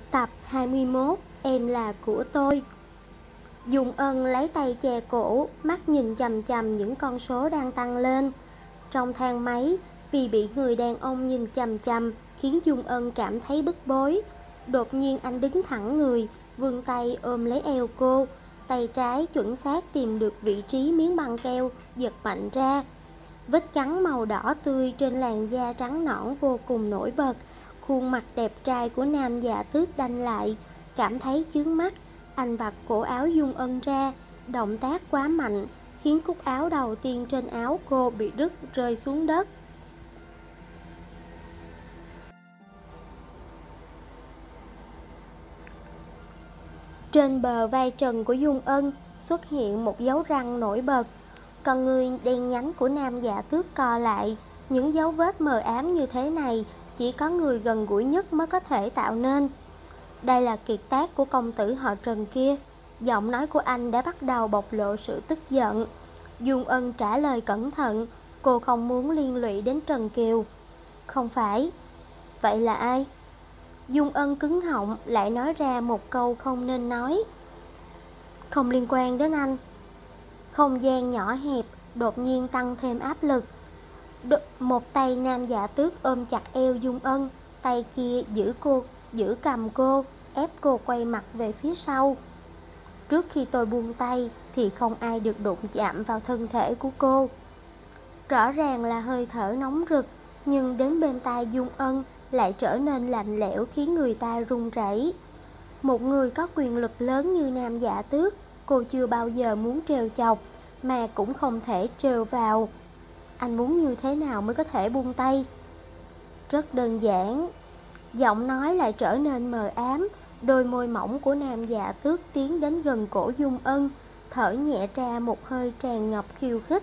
Tập 21. Em là của tôi. Dung Ân lấy tay che cổ, mắt nhìn chằm chằm những con số đang tăng lên. Trong thang máy, vì bị người đàn ông nhìn chằm chằm khiến Dung Ân cảm thấy bức bối. Đột nhiên anh đứng thẳng người, vươn tay ôm lấy eo cô. Tay trái chuẩn xác tìm được vị trí miếng băng keo, giật mạnh ra. Vết cắn màu đỏ tươi trên làn da trắng nõn vô cùng nổi bật. Khuôn mặt đẹp trai của nam dạ tước đanh lại, cảm thấy chướng mắt. Anh vặt cổ áo Dung Ân ra, động tác quá mạnh, khiến cúc áo đầu tiên trên áo cô bị đứt rơi xuống đất. Trên bờ vai trần của Dung Ân xuất hiện một dấu răng nổi bật. Con người đen nhánh của nam dạ tước co lại. Những dấu vết mờ ám như thế này chỉ có người gần gũi nhất mới có thể tạo nên. Đây là kiệt tác của công tử họ Trần kia. Giọng nói của anh đã bắt đầu bộc lộ sự tức giận. Dung Ân trả lời cẩn thận. Cô không muốn liên lụy đến Trần Kiều. Không phải. Vậy là ai? Dung Ân cứng họng lại nói ra một câu không nên nói. Không liên quan đến anh. Không gian nhỏ hẹp đột nhiên tăng thêm áp lực. Một tay nam dạ tước ôm chặt eo Dung Ân, tay kia giữ cầm cô, ép cô quay mặt về phía sau. Trước khi tôi buông tay thì không ai được đụng chạm vào thân thể của cô. Rõ ràng là hơi thở nóng rực, nhưng đến bên tai Dung Ân lại trở nên lạnh lẽo khiến người ta run rẩy. Một người có quyền lực lớn như nam dạ tước, cô chưa bao giờ muốn trêu chọc, mà cũng không thể trêu vào. Anh muốn như thế nào mới có thể buông tay? Rất đơn giản. Giọng nói lại trở nên mờ ám. Đôi môi mỏng của nam dạ tước tiến đến gần cổ Dung Ân, thở nhẹ ra một hơi tràn ngập khiêu khích.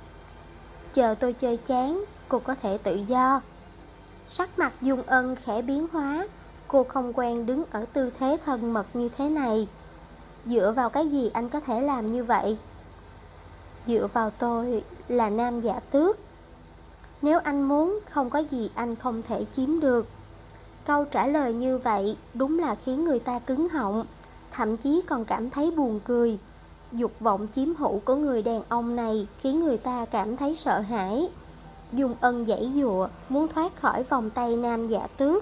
Chờ tôi chơi chán, cô có thể tự do. Sắc mặt Dung Ân khẽ biến hóa. Cô không quen đứng ở tư thế thân mật như thế này. Dựa vào cái gì anh có thể làm như vậy? Dựa vào tôi là nam dạ tước. Nếu anh muốn, không có gì anh không thể chiếm được. Câu trả lời như vậy đúng là khiến người ta cứng họng, thậm chí còn cảm thấy buồn cười. Dục vọng chiếm hữu của người đàn ông này khiến người ta cảm thấy sợ hãi. Dung Ân giãy giụa, muốn thoát khỏi vòng tay nam dạ tước.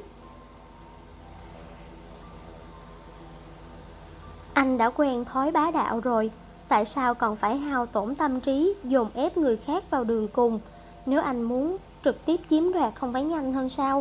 Anh đã quen thói bá đạo rồi, tại sao còn phải hao tổn tâm trí dồn ép người khác vào đường cùng? Nếu anh muốn trực tiếp chiếm đoạt không phải nhanh hơn sao?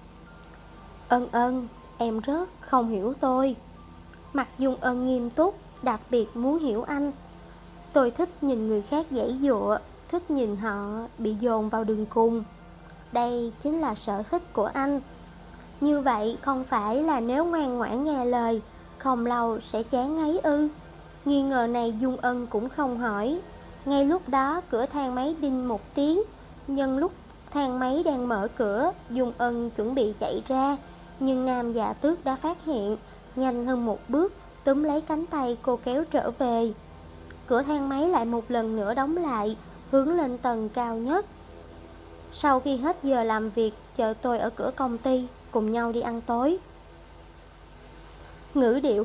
Ân, em rất không hiểu tôi. Mặt Dung Ân nghiêm túc, đặc biệt muốn hiểu anh. Tôi thích nhìn người khác giãy giụa, thích nhìn họ bị dồn vào đường cùng. Đây chính là sở thích của anh. Như vậy không phải là nếu ngoan ngoãn nghe lời, không lâu sẽ chán ngấy ư? Nghi ngờ này Dung Ân cũng không hỏi. Ngay lúc đó cửa thang máy đinh một tiếng. Nhân lúc thang máy đang mở cửa, Dung Ân chuẩn bị chạy ra, nhưng nam dạ tước đã phát hiện, nhanh hơn một bước, túm lấy cánh tay cô kéo trở về. Cửa thang máy lại một lần nữa đóng lại, hướng lên tầng cao nhất. Sau khi hết giờ làm việc, chờ tôi ở cửa công ty, cùng nhau đi ăn tối. Ngữ điệu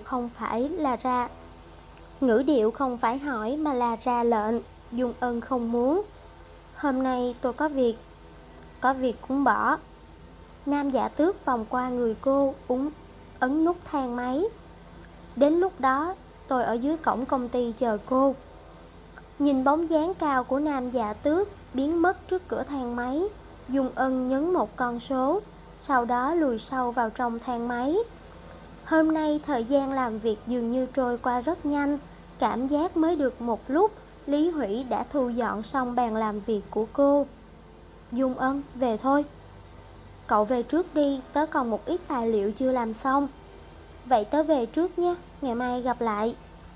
không phải hỏi mà là ra lệnh. Dung Ân không muốn. Hôm nay tôi có việc. Có việc cũng bỏ. Nam dạ tước vòng qua người cô, ấn nút thang máy. Đến lúc đó tôi ở dưới cổng công ty chờ cô. Nhìn bóng dáng cao của nam dạ tước biến mất trước cửa thang máy, Dung Ân nhấn một con số, sau đó lùi sâu vào trong thang máy. Hôm nay thời gian làm việc dường như trôi qua rất nhanh. Cảm giác mới được một lúc, Lý Hủy đã thu dọn xong bàn làm việc của cô. Dung Ân, về thôi. Cậu về trước đi, tớ còn một ít tài liệu chưa làm xong. Vậy tớ về trước nhé, ngày mai gặp lại.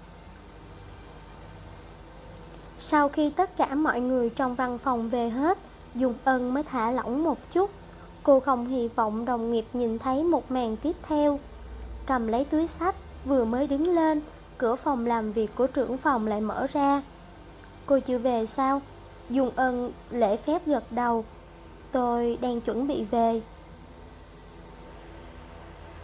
Sau khi tất cả mọi người trong văn phòng về hết, Dung Ân mới thả lỏng một chút. Cô không hy vọng đồng nghiệp nhìn thấy một màn tiếp theo. Cầm lấy túi xách, vừa mới đứng lên, cửa phòng làm việc của trưởng phòng lại mở ra. Cô chưa về sao? Dung Ân lễ phép gật đầu. Tôi đang chuẩn bị về.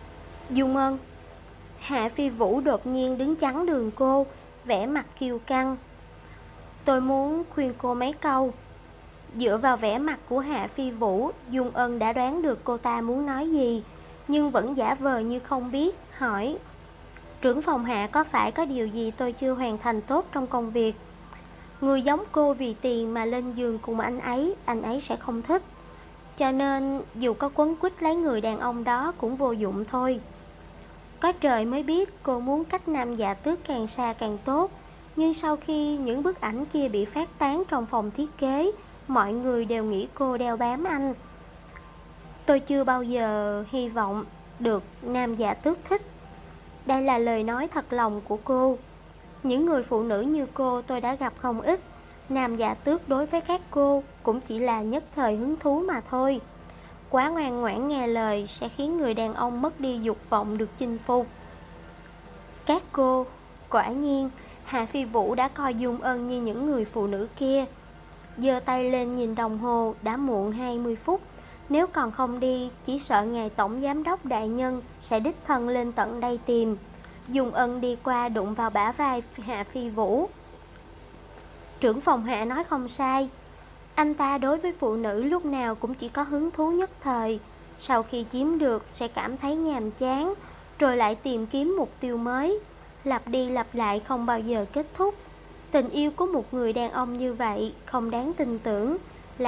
Dung Ân. Hạ Phi Vũ đột nhiên đứng chắn đường cô, vẻ mặt kiêu căng. Tôi muốn khuyên cô mấy câu. Dựa vào vẻ mặt của Hạ Phi Vũ, Dung Ân đã đoán được cô ta muốn nói gì, nhưng vẫn giả vờ như không biết, hỏi: Trưởng phòng Hạ, có phải có điều gì tôi chưa hoàn thành tốt trong công việc? Người giống cô vì tiền mà lên giường cùng anh ấy sẽ không thích. Cho nên dù có quấn quýt lấy người đàn ông đó cũng vô dụng thôi. Có trời mới biết cô muốn cách Nam Dạ Tước càng xa càng tốt. Nhưng sau khi những bức ảnh kia bị phát tán trong phòng thiết kế, mọi người đều nghĩ cô đeo bám anh. Tôi chưa bao giờ hy vọng được Nam Dạ Tước thích. Đây là lời nói thật lòng của cô. Những người phụ nữ như cô tôi đã gặp không ít. Nam Dạ Tước đối với các cô cũng chỉ là nhất thời hứng thú mà thôi. Quá ngoan ngoãn nghe lời sẽ khiến người đàn ông mất đi dục vọng được chinh phục. Các cô, quả nhiên, Hạ Phi Vũ đã coi Dung Ân như những người phụ nữ kia. Giơ tay lên nhìn đồng hồ, đã muộn 20 phút. Nếu còn không đi, chỉ sợ ngài tổng giám đốc đại nhân sẽ đích thân lên tận đây tìm. Dung Ân đi qua đụng vào bả vai Hạ Phi Vũ. Trưởng phòng Hạ nói không sai. Anh ta đối với phụ nữ lúc nào cũng chỉ có hứng thú nhất thời. Sau khi chiếm được sẽ cảm thấy nhàm chán, rồi lại tìm kiếm mục tiêu mới. Lặp đi lặp lại không bao giờ kết thúc. Tình yêu của một người đàn ông như vậy không đáng tin tưởng,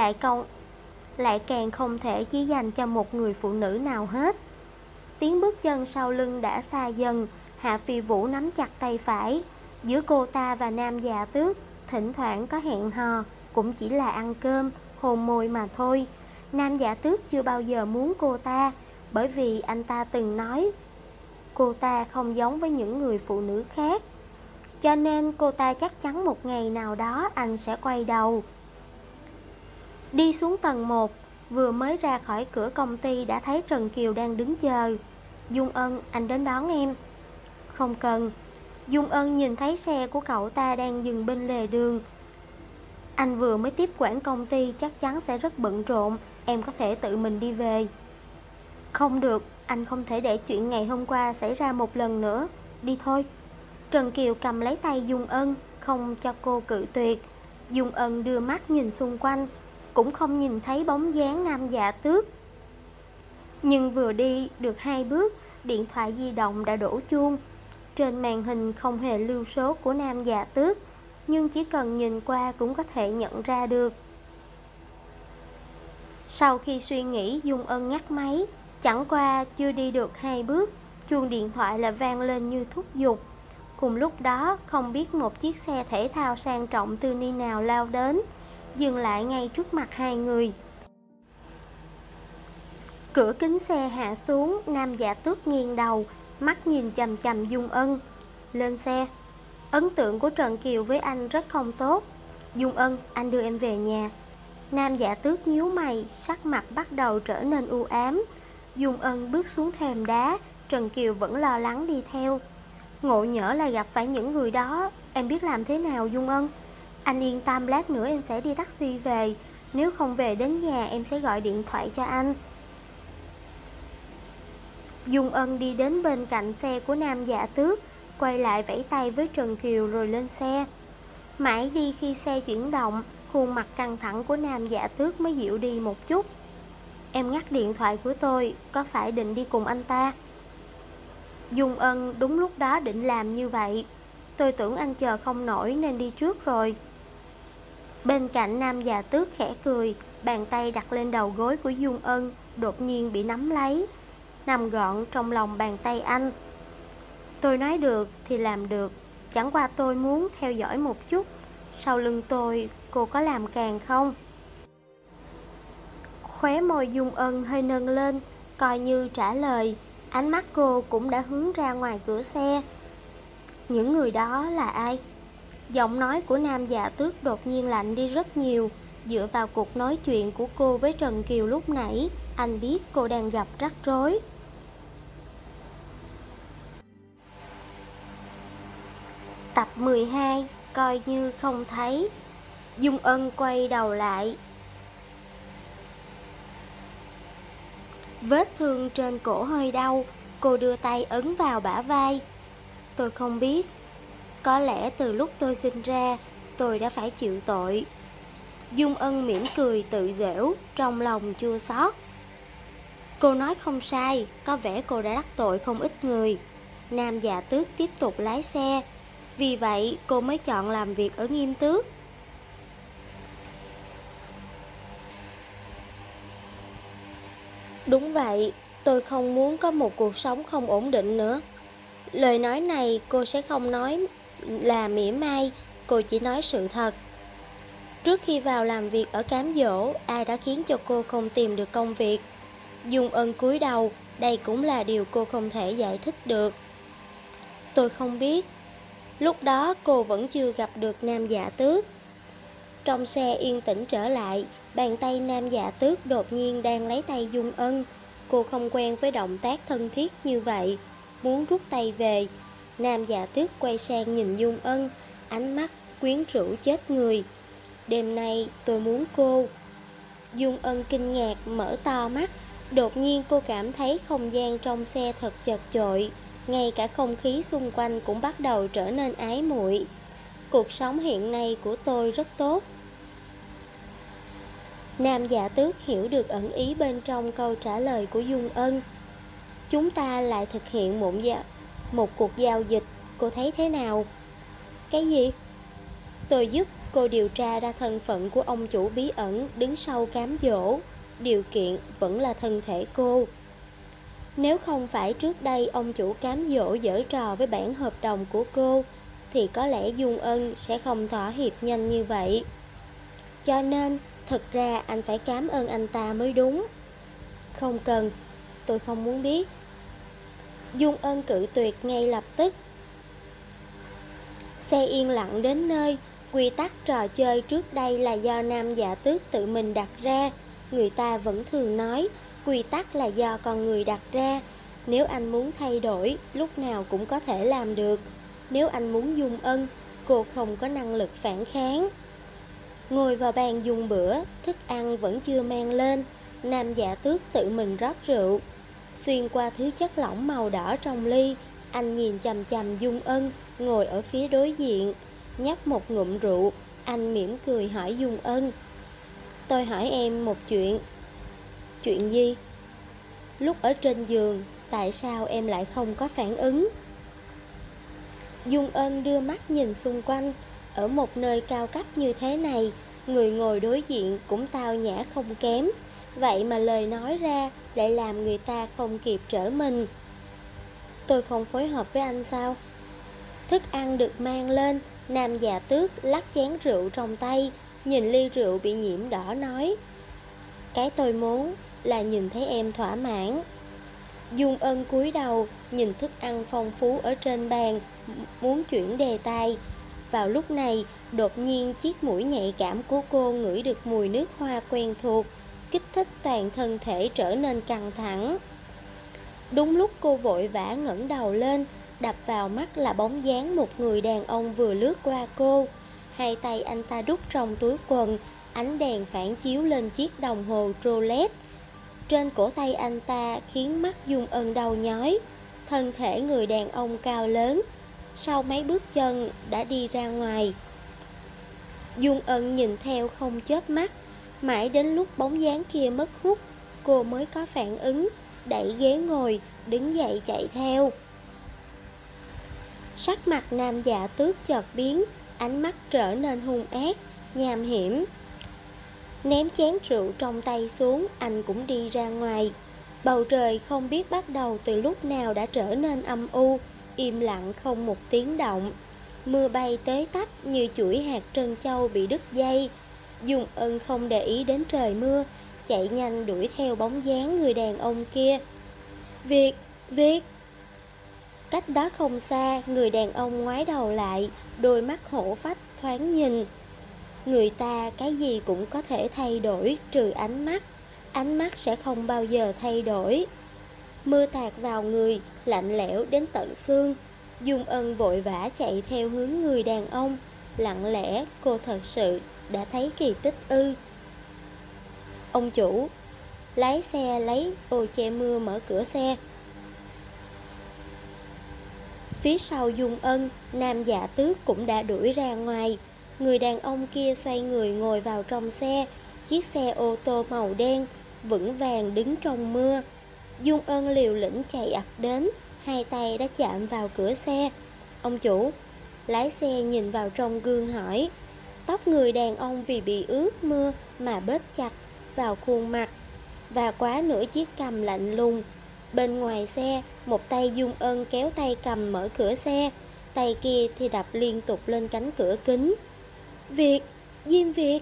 lại càng không thể chỉ dành cho một người phụ nữ nào hết. Tiếng bước chân sau lưng đã xa dần. Hạ Phi Vũ nắm chặt tay phải. Giữa cô ta và Nam Dạ Tước thỉnh thoảng có hẹn hò, cũng chỉ là ăn cơm, hôn môi mà thôi. Nam Dạ Tước chưa bao giờ muốn cô ta, bởi vì anh ta từng nói cô ta không giống với những người phụ nữ khác. Cho nên cô ta chắc chắn một ngày nào đó anh sẽ quay đầu. Đi xuống tầng 1, vừa mới ra khỏi cửa công ty đã thấy Trần Kiều đang đứng chờ. Dung Ân, anh đến đón em. Không cần. Dung Ân nhìn thấy xe của cậu ta đang dừng bên lề đường. Anh vừa mới tiếp quản công ty, chắc chắn sẽ rất bận rộn, em có thể tự mình đi về. Không được, anh không thể để chuyện ngày hôm qua xảy ra một lần nữa. Đi thôi. Trần Kiều cầm lấy tay Dung Ân, không cho cô cự tuyệt. Dung Ân đưa mắt nhìn xung quanh, cũng không nhìn thấy bóng dáng Nam Dạ Tước. Nhưng vừa đi được 2 bước, điện thoại di động đã đổ chuông. Trên màn hình không hề lưu số của Nam Dạ Tước, nhưng chỉ cần nhìn qua cũng có thể nhận ra được. Sau khi suy nghĩ, Dung Ân ngắt máy. Chẳng qua chưa đi được 2 bước, chuông điện thoại là vang lên như thúc giục. Cùng lúc đó, không biết một chiếc xe thể thao sang trọng từ nơi nào lao đến, dừng lại ngay trước mặt hai người. Cửa kính xe hạ xuống, Nam Dạ Tước nghiêng đầu, mắt nhìn chằm chằm Dung Ân. Lên xe. Ấn tượng của Trần Kiều với anh rất không tốt. Dung Ân, anh đưa em về nhà. Nam Dạ Tước nhíu mày, sắc mặt bắt đầu trở nên u ám. Dung Ân bước xuống thềm đá, Trần Kiều vẫn lo lắng đi theo. Ngộ nhỡ là gặp phải những người đó, em biết làm thế nào Dung Ân? Anh yên tâm, lát nữa em sẽ đi taxi về. Nếu không về đến nhà em sẽ gọi điện thoại cho anh. Dung Ân đi đến bên cạnh xe của Nam Dạ Tước, quay lại vẫy tay với Trần Kiều rồi lên xe. Mãi đi khi xe chuyển động, khuôn mặt căng thẳng của Nam Dạ Tước mới dịu đi một chút. Em ngắt điện thoại của tôi, có phải định đi cùng anh ta? Dung Ân đúng lúc đó định làm như vậy. Tôi tưởng anh chờ không nổi nên đi trước rồi. Bên cạnh Nam Dạ Tước khẽ cười, bàn tay đặt lên đầu gối của Dung Ân đột nhiên bị nắm lấy, nằm gọn trong lòng bàn tay anh. Tôi nói được thì làm được, chẳng qua tôi muốn theo dõi một chút. Sau lưng tôi, cô có làm càng không? Khóe môi Dung Ân hơi nâng lên, coi như trả lời. Ánh mắt cô cũng đã hướng ra ngoài cửa xe. Những người đó là ai? Giọng nói của Nam Dạ Tước đột nhiên lạnh đi rất nhiều. Dựa vào cuộc nói chuyện của cô với Trần Kiều lúc nãy, anh biết cô đang gặp rắc rối. Tập 12, coi như không thấy. Dung Ân quay đầu lại. Vết thương trên cổ hơi đau, Cô đưa tay ấn vào bả vai. Tôi không biết. Có lẽ từ lúc tôi sinh ra, tôi đã phải chịu tội. Dung Ân mỉm cười tự giễu, trong lòng chua xót. Cô nói không sai, có vẻ cô đã đắc tội không ít người. Nam Dạ Tước tiếp tục lái xe. Vì vậy cô mới chọn làm việc ở Nghiêm Tước. Đúng vậy, tôi không muốn có một cuộc sống không ổn định nữa. Lời nói này cô sẽ không nói là mỉa mai, cô chỉ nói sự thật. Trước khi vào làm việc ở Cám Dỗ, ai đã khiến cho cô không tìm được công việc? Dung Ân cúi đầu, đây cũng là điều cô không thể giải thích được. Tôi không biết. Lúc đó cô vẫn chưa gặp được Nam Dạ Tước. Trong xe yên tĩnh trở lại, bàn tay Nam Dạ Tước đột nhiên đang lấy tay Dung Ân. Cô không quen với động tác thân thiết như vậy, muốn rút tay về. Nam Dạ Tước quay sang nhìn Dung Ân, ánh mắt quyến rũ chết người. Đêm nay tôi muốn cô. Dung Ân kinh ngạc mở to mắt. Đột nhiên cô cảm thấy không gian trong xe thật chật chội, ngay cả không khí xung quanh cũng bắt đầu trở nên ái muội. Cuộc sống hiện nay của tôi rất tốt. Nam Dạ Tước hiểu được ẩn ý bên trong câu trả lời của Dung Ân. Chúng ta lại thực hiện một cuộc giao dịch, cô thấy thế nào? Cái gì? Tôi giúp cô điều tra ra thân phận của ông chủ bí ẩn đứng sau Cám Dỗ. Điều kiện vẫn là thân thể cô. Nếu không phải trước đây ông chủ Cám Dỗ giở trò với bản hợp đồng của cô, thì có lẽ Dung Ân sẽ không thỏa hiệp nhanh như vậy. Cho nên, thực ra anh phải cảm ơn anh ta mới đúng. Không cần, tôi không muốn biết. Dung Ân cự tuyệt ngay lập tức. Xe yên lặng đến nơi. Quy tắc trò chơi trước đây là do Nam Dạ Tước tự mình đặt ra. Người ta vẫn thường nói, quy tắc là do con người đặt ra. Nếu anh muốn thay đổi, lúc nào cũng có thể làm được. Nếu anh muốn Dung Ân, cô không có năng lực phản kháng. Ngồi vào bàn dùng bữa, thức ăn vẫn chưa mang lên. Nam Dạ Tước tự mình rót rượu. Xuyên qua thứ chất lỏng màu đỏ trong ly, anh nhìn chằm chằm Dung Ân, ngồi ở phía đối diện. Nhấp một ngụm rượu, anh mỉm cười hỏi Dung Ân. Tôi hỏi em một chuyện. Chuyện gì? Lúc ở trên giường, tại sao em lại không có phản ứng? Dung Ân đưa mắt nhìn xung quanh. Ở một nơi cao cấp như thế này, người ngồi đối diện cũng tao nhã không kém. Vậy mà lời nói ra lại làm người ta không kịp trở mình. Tôi không phối hợp với anh sao? Thức ăn được mang lên. Nam Dạ Tước lắc chén rượu trong tay, nhìn ly rượu bị nhiễm đỏ nói. Cái tôi muốn là nhìn thấy em thỏa mãn. Dung Ân cúi đầu, nhìn thức ăn phong phú ở trên bàn, muốn chuyển đề tài. Vào lúc này, đột nhiên chiếc mũi nhạy cảm của cô ngửi được mùi nước hoa quen thuộc, kích thích toàn thân thể trở nên căng thẳng. Đúng lúc cô vội vã ngẩng đầu lên, đập vào mắt là bóng dáng một người đàn ông vừa lướt qua cô. Hai tay anh ta đút trong túi quần, ánh đèn phản chiếu lên chiếc đồng hồ Rolex trên cổ tay anh ta khiến mắt Dung Ân đau nhói. Thân thể người đàn ông cao lớn, sau mấy bước chân đã đi ra ngoài. Dung Ân nhìn theo không chớp mắt, mãi đến lúc bóng dáng kia mất hút, cô mới có phản ứng, đẩy ghế ngồi, đứng dậy chạy theo. Sắc mặt Nam Dạ Tước chợt biến, ánh mắt trở nên hung ác, nham hiểm. Ném chén rượu trong tay xuống, anh cũng đi ra ngoài. Bầu trời không biết bắt đầu từ lúc nào đã trở nên âm u, im lặng không một tiếng động. Mưa bay tới tách như chuỗi hạt trân châu bị đứt dây. Dung Ân không để ý đến trời mưa, chạy nhanh đuổi theo bóng dáng người đàn ông kia. Việt! Cách đó không xa, người đàn ông ngoái đầu lại, đôi mắt hổ phách thoáng nhìn. Người ta cái gì cũng có thể thay đổi trừ ánh mắt sẽ không bao giờ thay đổi. Mưa tạt vào người, lạnh lẽo đến tận xương. Dung Ân vội vã chạy theo hướng người đàn ông. Lặng lẽ cô thật sự đã thấy kỳ tích ư? Ông chủ. Lái xe lấy ô che mưa mở cửa xe. Phía sau Dung Ân, Nam Dạ Tước cũng đã đuổi ra ngoài. Người đàn ông kia xoay người ngồi vào trong xe, chiếc xe ô tô màu đen, vững vàng đứng trong mưa. Dung Ân liều lĩnh chạy ập đến, hai tay đã chạm vào cửa xe. Ông chủ. Lái xe nhìn vào trong gương hỏi. Tóc người đàn ông vì bị ướt mưa mà bết chặt vào khuôn mặt, và quá nửa chiếc cằm lạnh lùng. Bên ngoài xe, một tay Dung Ân kéo tay cầm mở cửa xe, tay kia thì đập liên tục lên cánh cửa kính. Việt, Diêm Việt.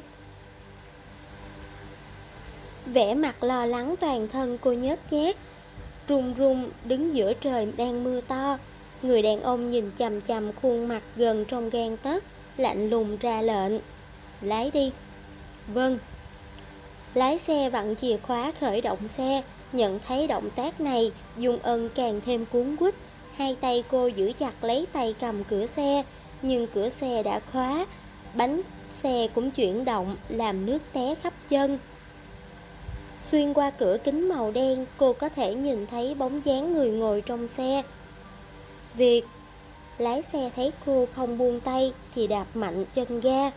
Vẻ mặt lo lắng toàn thân cô nhếch nhác, run run đứng giữa trời đang mưa to. Người đàn ông nhìn chằm chằm khuôn mặt gần trong gang tấc, lạnh lùng ra lệnh. Lái đi. Vâng. Lái xe vặn chìa khóa khởi động xe. Nhận thấy động tác này, Dung Ân càng thêm cuống quýt. Hai tay cô giữ chặt lấy tay cầm cửa xe, nhưng cửa xe đã khóa. Bánh xe cũng chuyển động, làm nước té khắp chân. Xuyên qua cửa kính màu đen, cô có thể nhìn thấy bóng dáng người ngồi trong xe. Việt. Lái xe thấy cô không buông tay thì đạp mạnh chân ga.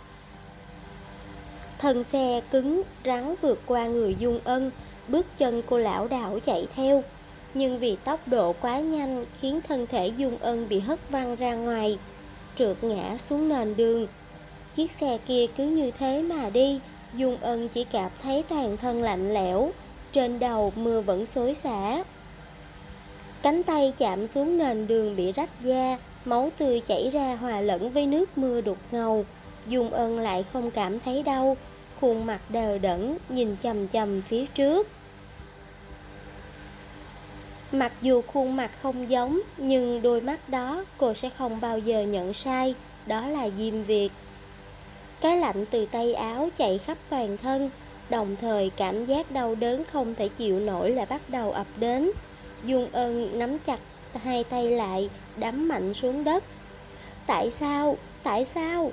Thân xe cứng rắn vượt qua người Dung Ân, bước chân cô lảo đảo chạy theo. Nhưng vì tốc độ quá nhanh khiến thân thể Dung Ân bị hất văng ra ngoài, trượt ngã xuống nền đường. Chiếc xe kia cứ như thế mà đi. Dung Ân chỉ cảm thấy toàn thân lạnh lẽo, trên đầu mưa vẫn xối xả. Cánh tay chạm xuống nền đường bị rách da, máu tươi chảy ra hòa lẫn với nước mưa đục ngầu. Dung Ân lại không cảm thấy đau, khuôn mặt đờ đẫn nhìn chằm chằm phía trước. Mặc dù khuôn mặt không giống, nhưng đôi mắt đó cô sẽ không bao giờ nhận sai, đó là Diêm Việt. Cái lạnh từ tay áo chạy khắp toàn thân, đồng thời cảm giác đau đớn không thể chịu nổi lại bắt đầu ập đến. Dung Ân nắm chặt hai tay lại, đấm mạnh xuống đất. Tại sao? Tại sao?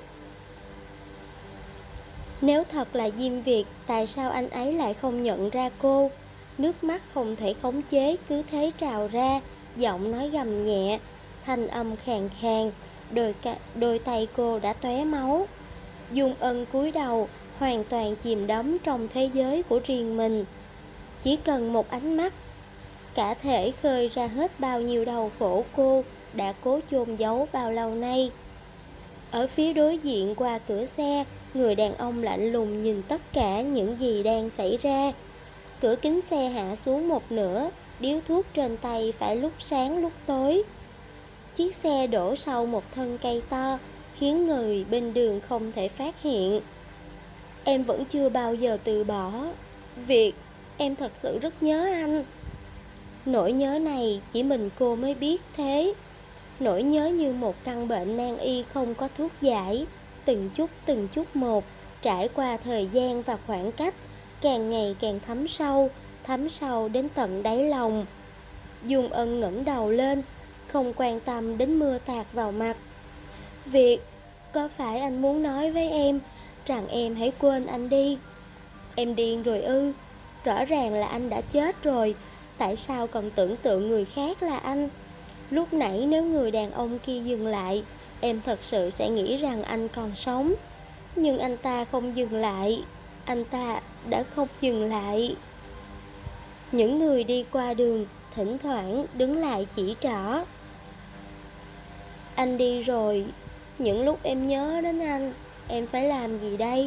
Nếu thật là Diêm Việt, tại sao anh ấy lại không nhận ra cô? Nước mắt không thể khống chế cứ thế trào ra, giọng nói gầm nhẹ, thanh âm khàn khàn, đôi tay cô đã tóe máu. Dung Ân cúi đầu, hoàn toàn chìm đắm trong thế giới của riêng mình. Chỉ cần một ánh mắt, cả thể khơi ra hết bao nhiêu đau khổ cô đã cố chôn giấu bao lâu nay. Ở phía đối diện qua cửa xe, người đàn ông lạnh lùng nhìn tất cả những gì đang xảy ra. Cửa kính xe hạ xuống một nửa, điếu thuốc trên tay phải lúc sáng lúc tối. Chiếc xe đổ sau một thân cây to, khiến người bên đường không thể phát hiện. Em vẫn chưa bao giờ từ bỏ. Việt, em thật sự rất nhớ anh. Nỗi nhớ này chỉ mình cô mới biết thế. Nỗi nhớ như một căn bệnh nan y không có thuốc giải, từng chút một, trải qua thời gian và khoảng cách, càng ngày càng thấm sâu đến tận đáy lòng. Dung Ân ngẩng đầu lên, không quan tâm đến mưa tạt vào mặt. Việt, có phải anh muốn nói với em rằng em hãy quên anh đi? Em điên rồi ư? Rõ ràng là anh đã chết rồi, tại sao còn tưởng tượng người khác là anh? Lúc nãy nếu người đàn ông kia dừng lại, em thật sự sẽ nghĩ rằng anh còn sống. Nhưng anh ta không dừng lại. Anh ta đã không dừng lại. Những người đi qua đường thỉnh thoảng đứng lại chỉ trỏ. Anh đi rồi, những lúc em nhớ đến anh, em phải làm gì đây?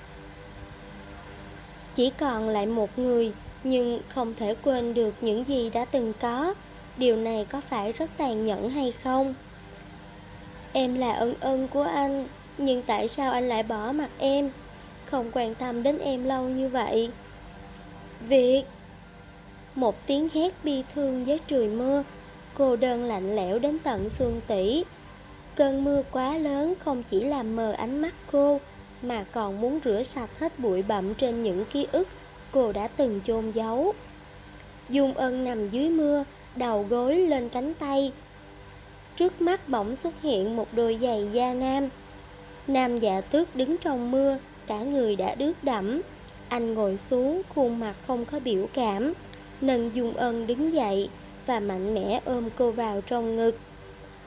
Chỉ còn lại một người, nhưng không thể quên được những gì đã từng có. Điều này có phải rất tàn nhẫn hay không? Em là ân ân của anh, nhưng tại sao anh lại bỏ mặc em, không quan tâm đến em lâu như vậy? Việt! Một tiếng hét bi thương dưới trời mưa, cô đơn lạnh lẽo đến tận xương tủy. Cơn mưa quá lớn không chỉ làm mờ ánh mắt cô, mà còn muốn rửa sạch hết bụi bặm trên những ký ức cô đã từng chôn giấu. Dung Ân nằm dưới mưa, đầu gối lên cánh tay. Trước mắt bỗng xuất hiện một đôi giày da nam. Nam Dạ Tước đứng trong mưa, cả người đã ướt đẫm. Anh ngồi xuống, khuôn mặt không có biểu cảm, nâng Dung Ân đứng dậy và mạnh mẽ ôm cô vào trong ngực.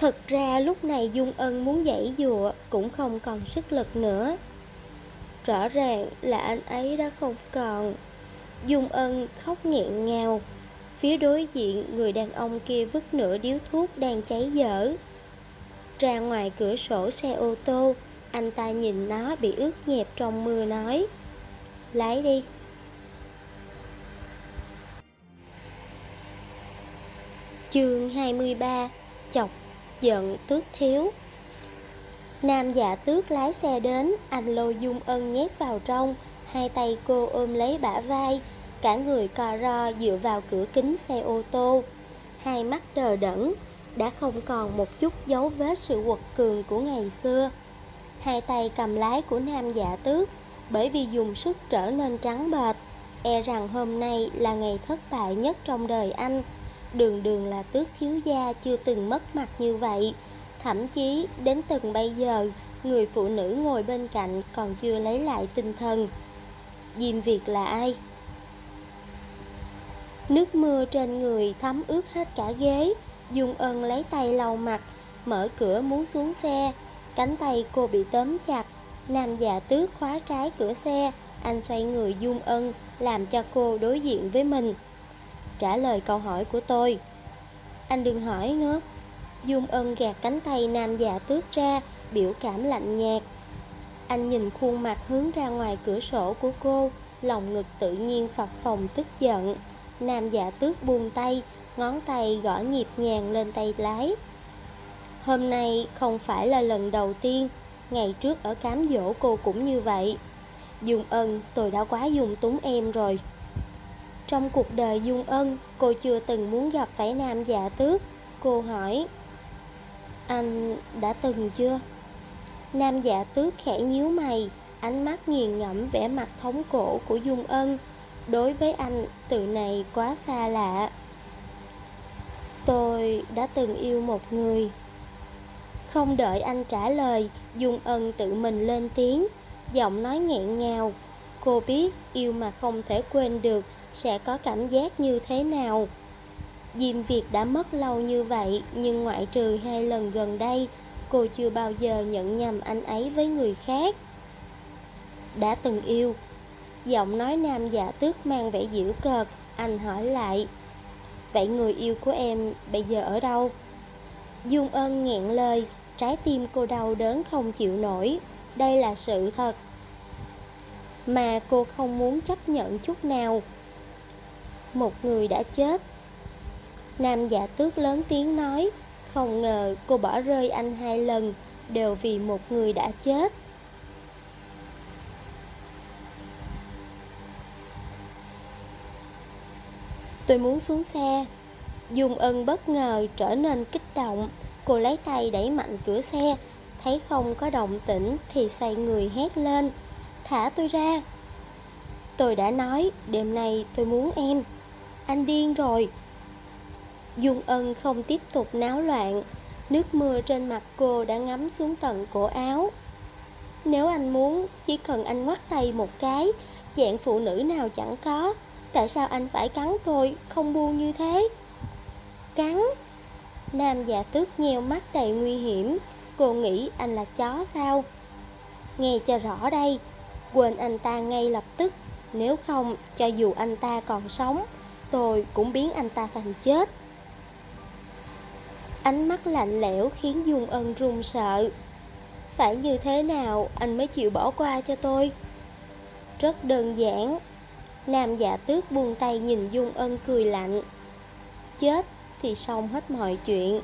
Thật ra lúc này Dung Ân muốn giãy giụa cũng không còn sức lực nữa. Rõ ràng là anh ấy đã không còn. Dung Ân khóc nghẹn ngào. Phía đối diện, người đàn ông kia vứt nửa điếu thuốc đang cháy dở ra ngoài cửa sổ xe ô tô. Anh ta nhìn nó bị ướt nhẹp trong mưa nói: lái đi. Chương 23. Chọc giận Tước Thiếu. Nam Dạ Tước lái xe đến, anh lôi Dung Ân nhét vào trong, hai tay cô ôm lấy bả vai, cả người cò ro dựa vào cửa kính xe ô tô, hai mắt đờ đẫn, đã không còn một chút dấu vết sự quật cường của ngày xưa. Hai tay cầm lái của Nam Dạ Tước bởi vì dùng sức trở nên trắng bệch, e rằng hôm nay là ngày thất bại nhất trong đời anh. Đường đường là Tước thiếu gia chưa từng mất mặt như vậy. Thậm chí đến từng bây giờ, người phụ nữ ngồi bên cạnh còn chưa lấy lại tinh thần. Diêm Việt là ai? Nước mưa trên người thấm ướt hết cả ghế. Dung Ân lấy tay lau mặt, mở cửa muốn xuống xe. Cánh tay cô bị tóm chặt. Nam Dạ Tước khóa trái cửa xe. Anh xoay người Dung Ân, làm cho cô đối diện với mình. Trả lời câu hỏi của tôi. Anh đừng hỏi nữa. Dung Ân gạt cánh tay Nam Dạ Tước ra, biểu cảm lạnh nhạt. Anh nhìn khuôn mặt hướng ra ngoài cửa sổ của cô, lòng ngực tự nhiên phập phồng tức giận. Nam Dạ Tước buông tay, ngón tay gõ nhịp nhàng lên tay lái. Hôm nay không phải là lần đầu tiên, ngày trước ở cám dỗ cô cũng như vậy. Dung Ân, tôi đã quá dung túng em rồi. Trong cuộc đời Dung Ân, cô chưa từng muốn gặp phải Nam Dạ Tước. Cô hỏi: anh đã từng chưa? Nam Dạ Tước khẽ nhíu mày, ánh mắt nghiền ngẫm vẻ mặt thống khổ của Dung Ân. Đối với anh, từ này quá xa lạ. Tôi đã từng yêu một người. Không đợi anh trả lời, Dung Ân tự mình lên tiếng, giọng nói nghẹn ngào. Cô biết yêu mà không thể quên được sẽ có cảm giác như thế nào. Diêm Việt đã mất lâu như vậy, nhưng ngoại trừ 2 lần gần đây, cô chưa bao giờ nhận nhầm anh ấy với người khác. Đã từng yêu. Giọng nói Nam Dạ Tước mang vẻ giễu cợt. Anh hỏi lại: vậy người yêu của em bây giờ ở đâu? Dung Ân nghẹn lời, trái tim cô đau đớn không chịu nổi. Đây là sự thật mà cô không muốn chấp nhận chút nào. Một người đã chết. Nam Dạ Tước lớn tiếng nói. Không ngờ cô bỏ rơi anh 2 lần, đều vì một người đã chết. Tôi muốn xuống xe. Dung Ân bất ngờ trở nên kích động. Cô lấy tay đẩy mạnh cửa xe, thấy không có động tĩnh thì xoay người hét lên: thả tôi ra. Tôi đã nói đêm nay tôi muốn em. Anh điên rồi. Dung Ân không tiếp tục náo loạn. Nước mưa trên mặt cô đã ngấm xuống tận cổ áo. Nếu anh muốn, chỉ cần anh ngoắt tay một cái, dạng phụ nữ nào chẳng có. Tại sao anh phải cắn tôi, không buông như thế? Cắn? Nam Dạ Tước nheo mắt đầy nguy hiểm. Cô nghĩ anh là chó sao? Nghe cho rõ đây, quên anh ta ngay lập tức. Nếu không, cho dù anh ta còn sống, tôi cũng biến anh ta thành chết. Ánh mắt lạnh lẽo khiến Dung Ân run sợ. Phải như thế nào anh mới chịu bỏ qua cho tôi? Rất đơn giản. Nam Dạ Tước buông tay nhìn Dung Ân cười lạnh. Chết thì xong hết mọi chuyện.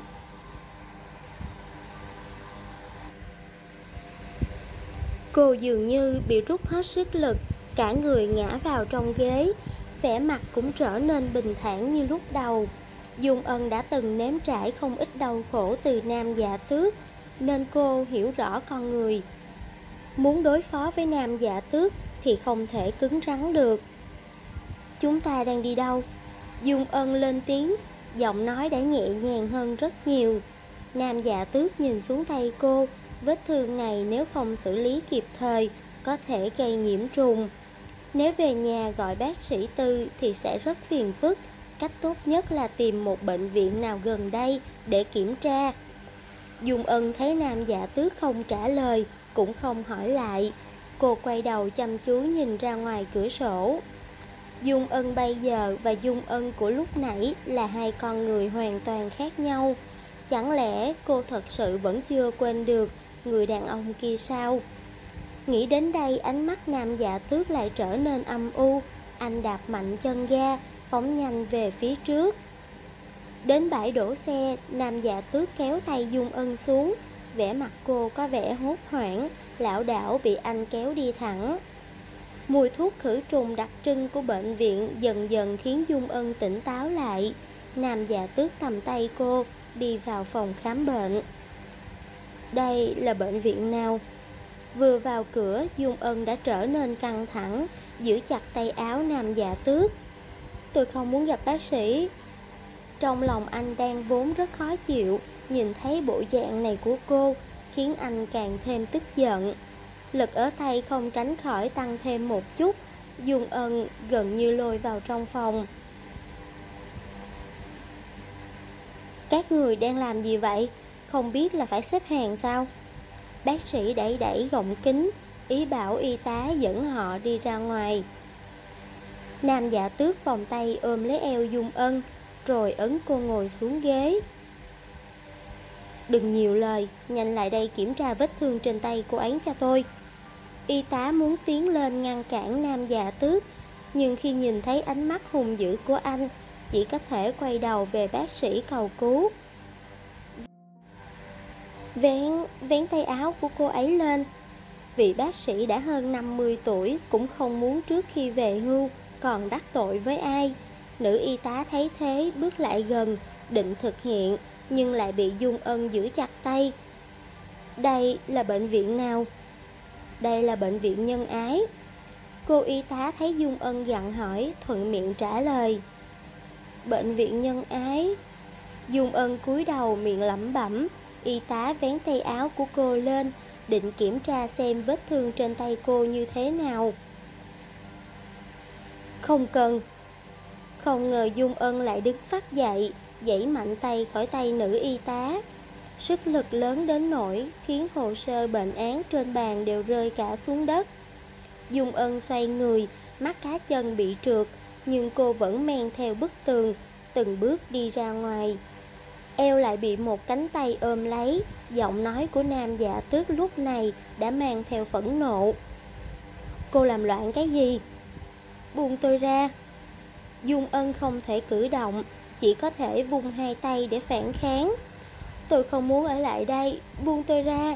Cô dường như bị rút hết sức lực, cả người ngã vào trong ghế, vẻ mặt cũng trở nên bình thản như lúc đầu. Dung Ân đã từng nếm trải không ít đau khổ từ Nam Dạ Tước, nên cô hiểu rõ con người. Muốn đối phó với Nam Dạ Tước thì không thể cứng rắn được. Chúng ta đang đi đâu? Dung Ân lên tiếng, giọng nói đã nhẹ nhàng hơn rất nhiều. Nam Dạ Tước nhìn xuống tay cô. Vết thương này nếu không xử lý kịp thời có thể gây nhiễm trùng. Nếu về nhà gọi bác sĩ Tư thì sẽ rất phiền phức. Cách tốt nhất là tìm một bệnh viện nào gần đây để kiểm tra. Dung Ân thấy Nam Dạ Tước không trả lời, cũng không hỏi lại. Cô quay đầu chăm chú nhìn ra ngoài cửa sổ. Dung Ân bây giờ và Dung Ân của lúc nãy là hai con người hoàn toàn khác nhau. Chẳng lẽ cô thật sự vẫn chưa quên được người đàn ông kia sao? Nghĩ đến đây, ánh mắt Nam Dạ Tước lại trở nên âm u. Anh đạp mạnh chân ga, phóng nhanh về phía trước. Đến bãi đổ xe, Nam Dạ Tước kéo tay Dung Ân xuống. Vẻ mặt cô có vẻ hốt hoảng, lảo đảo bị anh kéo đi thẳng. Mùi thuốc khử trùng đặc trưng của bệnh viện dần dần khiến Dung Ân tỉnh táo lại. Nam Dạ Tước cầm tay cô, đi vào phòng khám bệnh. Đây là bệnh viện nào? Vừa vào cửa, Dung Ân đã trở nên căng thẳng, giữ chặt tay áo Nam Dạ Tước. Tôi không muốn gặp bác sĩ. Trong lòng anh đang vốn rất khó chịu, nhìn thấy bộ dạng này của cô, khiến anh càng thêm tức giận. Lực ở tay không tránh khỏi tăng thêm một chút. Dung Ân gần như lôi vào trong phòng. Các người đang làm gì vậy? Không biết là phải xếp hàng sao? Bác sĩ đẩy đẩy gọng kính, ý bảo y tá dẫn họ đi ra ngoài. Nam Dạ Tước vòng tay ôm lấy eo Dung Ân, rồi ấn cô ngồi xuống ghế. Đừng nhiều lời, nhanh lại đây kiểm tra vết thương trên tay cô ấy cho tôi. Y tá muốn tiến lên ngăn cản Nam Dạ Tước, nhưng khi nhìn thấy ánh mắt hung dữ của anh, chỉ có thể quay đầu về bác sĩ cầu cứu. Vén tay áo của cô ấy lên. Vị bác sĩ đã hơn 50 tuổi, cũng không muốn trước khi về hưu còn đắc tội với ai. Nữ y tá thấy thế bước lại gần, định thực hiện, nhưng lại bị Dung Ân giữ chặt tay. Đây là bệnh viện nào? Đây là bệnh viện Nhân Ái. Cô y tá thấy Dung Ân gặng hỏi, thuận miệng trả lời. Bệnh viện Nhân Ái. Dung Ân cúi đầu miệng lẩm bẩm. Y tá vén tay áo của cô lên, định kiểm tra xem vết thương trên tay cô như thế nào. Không cần. Không ngờ Dung Ân lại đứng phắt dậy, giãy mạnh tay khỏi tay nữ y tá. Sức lực lớn đến nỗi khiến hồ sơ bệnh án trên bàn đều rơi cả xuống đất. Dung Ân xoay người, mắt cá chân bị trượt, nhưng cô vẫn men theo bức tường, từng bước đi ra ngoài. Eo lại bị một cánh tay ôm lấy. Giọng nói của Nam Dạ Tước lúc này đã mang theo phẫn nộ. Cô làm loạn cái gì? Buông tôi ra. Dung Ân không thể cử động, chỉ có thể vung hai tay để phản kháng. Tôi không muốn ở lại đây, buông tôi ra.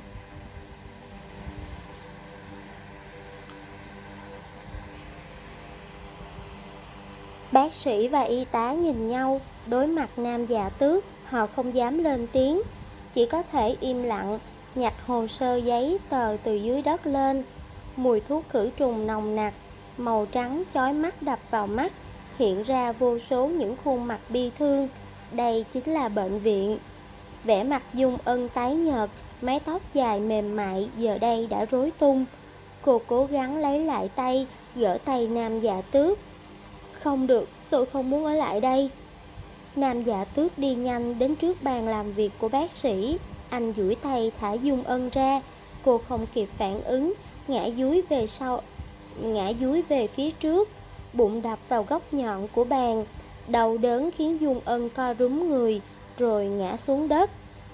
Bác sĩ và y tá nhìn nhau, đối mặt Nam Dạ Tước, họ không dám lên tiếng, chỉ có thể im lặng, nhặt hồ sơ giấy tờ từ dưới đất lên. Mùi thuốc khử trùng nồng nặc, màu trắng chói mắt đập vào mắt, hiện ra vô số những khuôn mặt bi thương. Đây chính là bệnh viện. Vẻ mặt Dung Ân tái nhợt, mái tóc dài mềm mại giờ đây đã rối tung. Cô cố gắng lấy lại tay, gỡ tay Nam Dạ Tước. Không được, tôi không muốn ở lại đây. Nam Dạ Tước đi nhanh đến trước bàn làm việc của bác sĩ. Anh duỗi tay thả Dung Ân ra. Cô không kịp phản ứng, ngã dúi về phía trước, bụng đập vào góc nhọn của bàn. Đau đớn khiến Dung Ân co rúm người, rồi ngã xuống đất.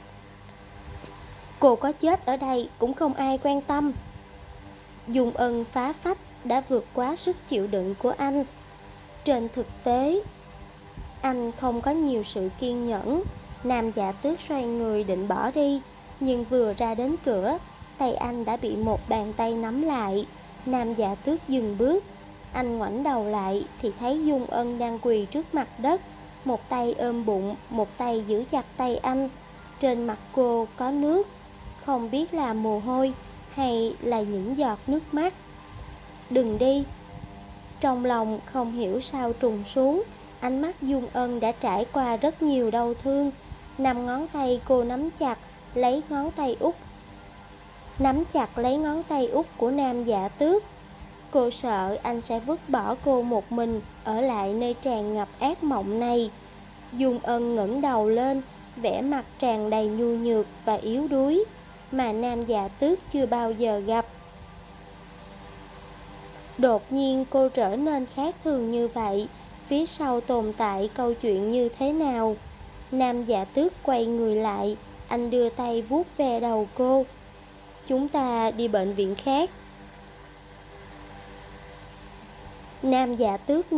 Cô có chết ở đây cũng không ai quan tâm. Dung Ân phá phách đã vượt quá sức chịu đựng của anh. Trên thực tế, anh không có nhiều sự kiên nhẫn. Nam Dạ Tước xoay người định bỏ đi, nhưng vừa ra đến cửa, tay anh đã bị một bàn tay nắm lại. Nam Dạ Tước dừng bước. Anh ngoảnh đầu lại thì thấy Dung Ân đang quỳ trước mặt đất, một tay ôm bụng, một tay giữ chặt tay anh. Trên mặt cô có nước, không biết là mồ hôi hay là những giọt nước mắt. Đừng đi. Trong lòng không hiểu sao trùng xuống. Ánh mắt Dung Ân đã trải qua rất nhiều đau thương. 5 ngón tay cô nắm chặt lấy ngón tay út của Nam Dạ Tước. Cô sợ anh sẽ vứt bỏ cô một mình ở lại nơi tràn ngập ác mộng này. Dung Ân ngẩng đầu lên, vẻ mặt tràn đầy nhu nhược và yếu đuối, mà Nam Dạ Tước chưa bao giờ gặp. Đột nhiên cô trở nên khác thường như vậy, phía sau tồn tại câu chuyện như thế nào? Nam Dạ Tước quay người lại, anh đưa tay vuốt ve đầu cô. Chúng ta đi bệnh viện khác. Nam Dạ Tước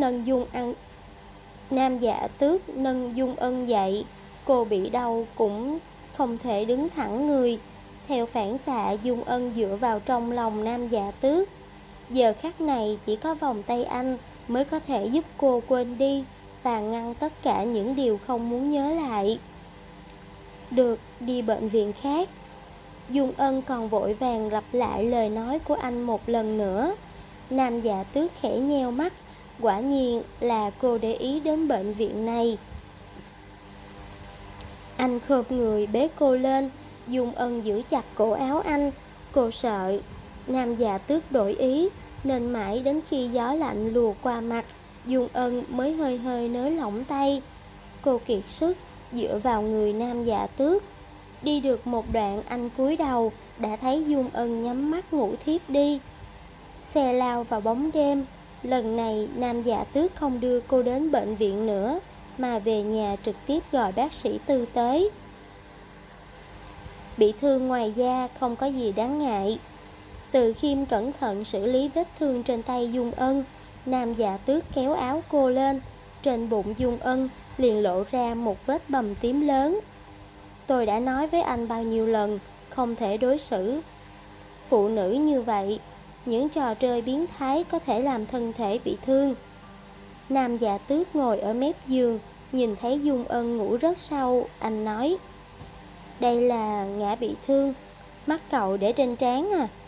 nâng Dung Ân dậy. Cô bị đau cũng không thể đứng thẳng người. Theo phản xạ, Dung Ân dựa vào trong lòng Nam Dạ Tước. Giờ khắc này chỉ có vòng tay anh mới có thể giúp cô quên đi và ngăn tất cả những điều không muốn nhớ lại. Được, đi bệnh viện khác. Dung Ân còn vội vàng lặp lại lời nói của anh một lần nữa. Nam Dạ Tước khẽ nheo mắt, quả nhiên là cô để ý đến bệnh viện này. Anh khom người bế cô lên, Dung Ân giữ chặt cổ áo anh. Cô sợ Nam Dạ Tước đổi ý, nên mãi đến khi gió lạnh lùa qua mặt, Dung Ân mới hơi hơi nới lỏng tay. Cô kiệt sức dựa vào người Nam Dạ Tước. Đi được một đoạn, anh cúi đầu đã thấy Dung Ân nhắm mắt ngủ thiếp đi. Xe lao vào bóng đêm. Lần này Nam Dạ Tước không đưa cô đến bệnh viện nữa, mà về nhà trực tiếp gọi bác sĩ Tư tới. Bị thương ngoài da không có gì đáng ngại. Từ Khiêm cẩn thận xử lý vết thương trên tay Dung Ân. Nam Dạ Tước kéo áo cô lên. Trên bụng Dung Ân liền lộ ra một vết bầm tím lớn. Tôi đã nói với anh bao nhiêu lần không thể đối xử phụ nữ như vậy. Những trò chơi biến thái có thể làm thân thể bị thương. Nam Dạ Tước ngồi ở mép giường, nhìn thấy Dung Ân ngủ rất sâu. Anh nói, đây là ngã bị thương. Mắt cậu để trên trán à?